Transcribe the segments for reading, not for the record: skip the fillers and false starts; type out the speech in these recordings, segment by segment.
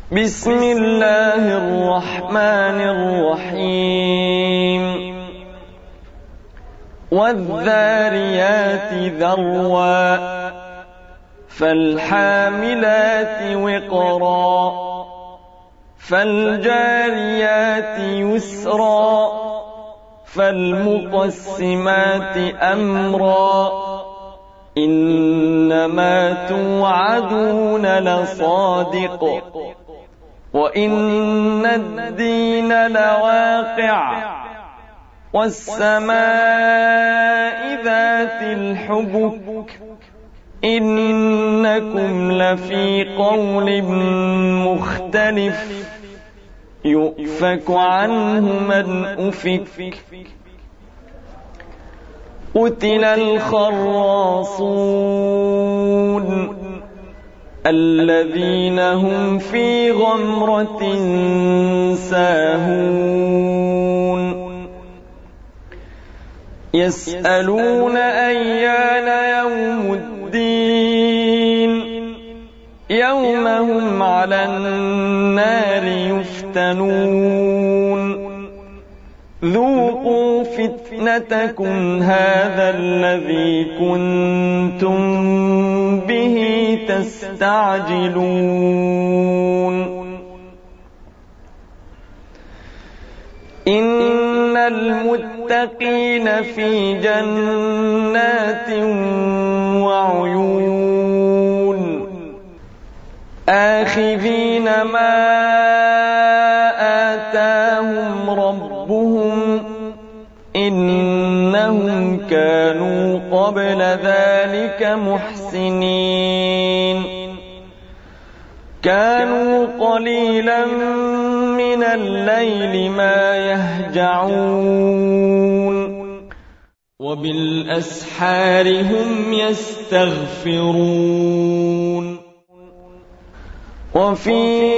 بسم الله الرحمن الرحيم والذاريات ذروا فالحاملات وقرا فالجاريات يسرا فالمقسمات أمرا إنما توعدون لصادق وإن الدين لواقع والسماء ذات الحبك إنكم لفي قول مختلف يؤفك عنه من أفك قتل الخراصون الذين هم في غمرة ساهون يسألون أيان يوم الدين يوم هم على النار يفتنون ذوقوا فتنتكم هذا الذي كنتم به تستعجلون إن المتقين في جنات وعيون آخذين ما آتاهم ربهم إنهم كانوا قبل ذلك محسنين كانوا قليلا من الليل ما يهجعون وبالأسحار هم يستغفرون وفي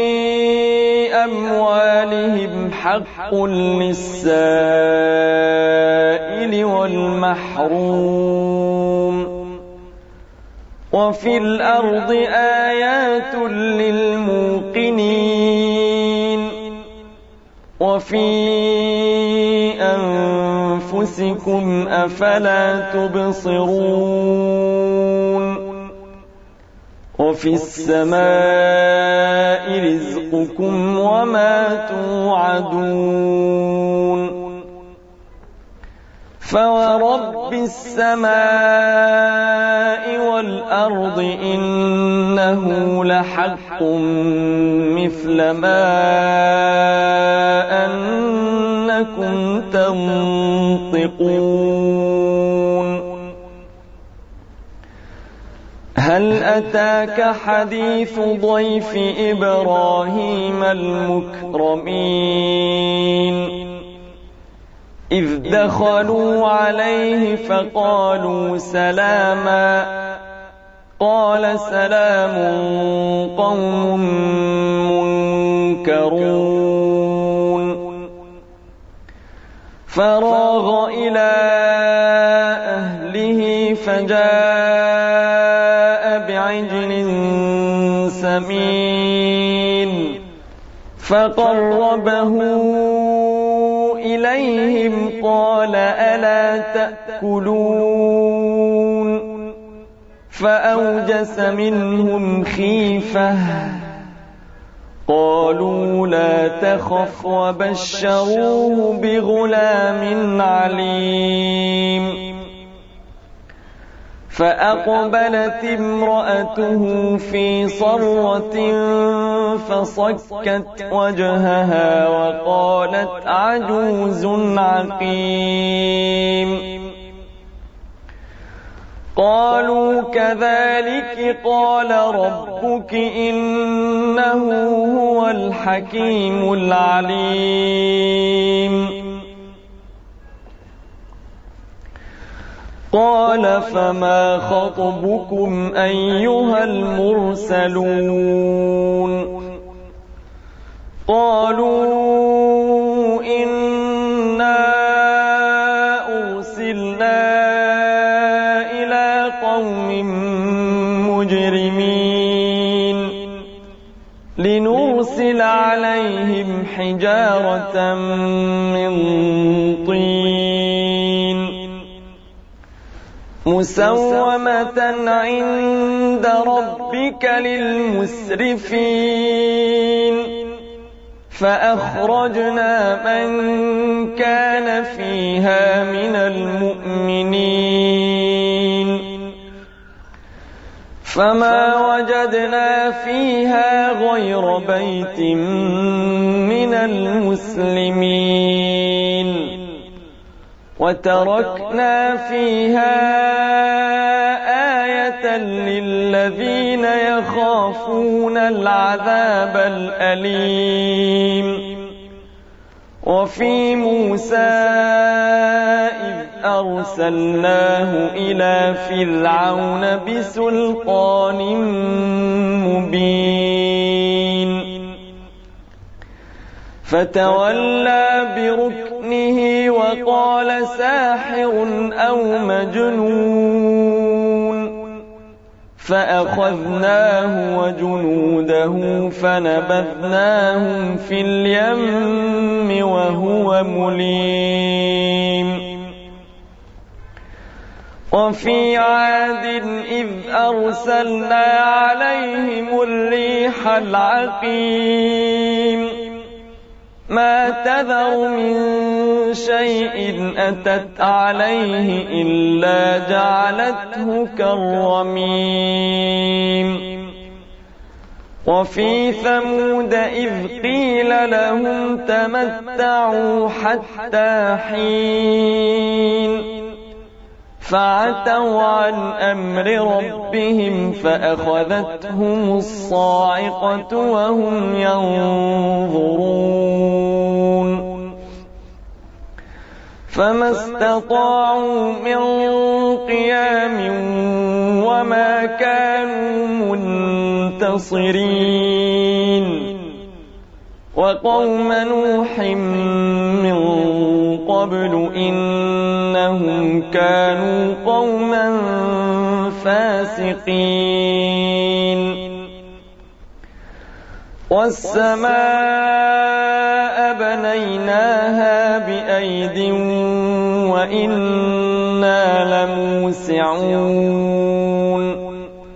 أموالهم حق للسائل والمحروم وفي الأرض آيات للموقنين وفي أنفسكم أفلا تبصرون وفي السماء رزقكم وما توعدون فورب السماء والأرض إنه لحق مثل ما أنكم تنطقون هل أتاك حديث ضيف إبراهيم المكرمين إذ دخلوا عليه فقالوا سلاما قال سلام قوم منكرون فراغ إلى أهله فجاء بعجل سمين فقربه إليهم قال ألا تأكلون فأوجس منهم خيفة قالوا لا تخف وبشروه بغلام عليم فأقبلت امرأته في صرة فصكت وجهها وقالت عجوز عقيم قالوا كذلك قال ربك إنه هو الحكيم العليم قال فما خطبكم أيها المرسلون قالوا إنا أرسلنا إلى قوم مجرمين لنرسل ليرسل عليهم حجارة من طين مسومة عند ربك للمسرفين فأخرجنا من كان فيها من المؤمنين فما وجدنا فيها غير بيت من المسلمين وتركنا فيها آية للذين يخافون العذاب الأليم وفي موسى إذ أرسلناه إلى فرعون بسلطان مبين فتولى بركنه وقال ساحر أو مجنون فأخذناه وجنوده فنبذناهم في اليم وهو مليم وفي عاد إذ أرسلنا عليهم الريح العقيم ما تذر من شيء أتت عليه إلا جعلته كالرميم وفي ثمود إذ قيل لهم تمتعوا حتى حين فعتوا عن أمر ربهم فأخذتهم الصاعقة وهم ينظرون فما استطاعوا من قيام وما كانوا منتصرين وقوم نوح من قبل إنهم كانوا قوما فاسقين والسماء بنيناها بأيد وإنا لموسعون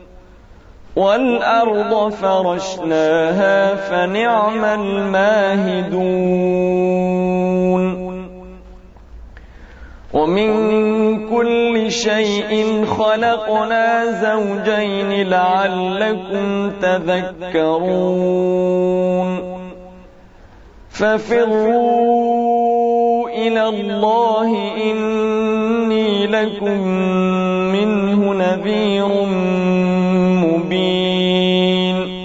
والأرض فرشناها فنعم الماهدون ومن كل شيء خلقنا زوجين لعلكم تذكرون ففروا إلى الله إني لكم منه نذير مبين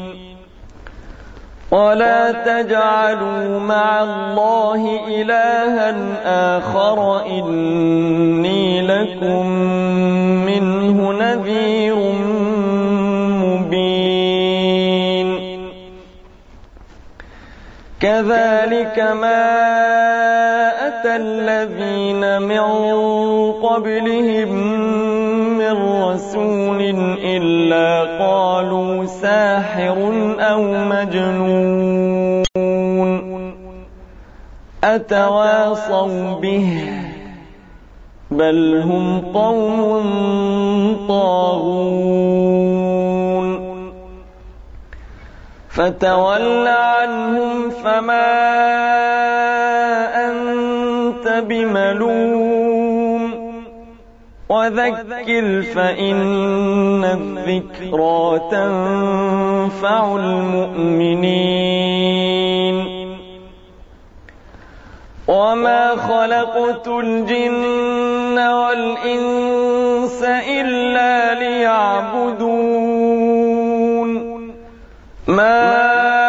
ولا تجعلوا مع الله إلها آخر إني لكم منه نذير مبين كذلك ما أتى الذين من قبلهم من رسول إلا قالوا ساحر أو مجنون أتواصوا به بل هم قوم طاغون فتول عنهم فما أنت بملوم وذكر فإن الذكرى تنفع المؤمنين وما خلقت الجن والإنس إلا ليعبدون ما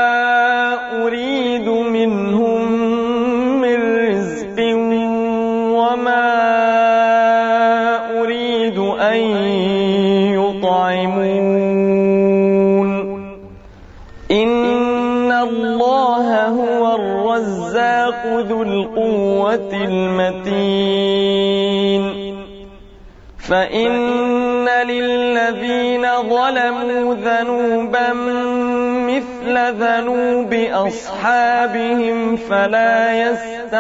أريد منهم من رزق وما أريد أن يطعمون إن الله هو الرزاق ذو القوة المتين فإن للذين ظلموا ذنوبا مثل ذنوب أصحابهم فلا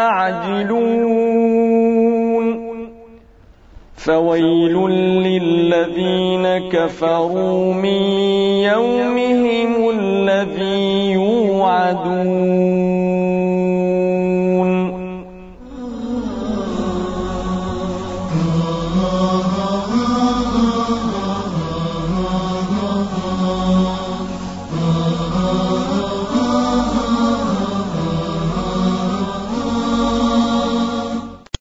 يستعجلون فويل للذين كفروا من يومهم الذي يوعدون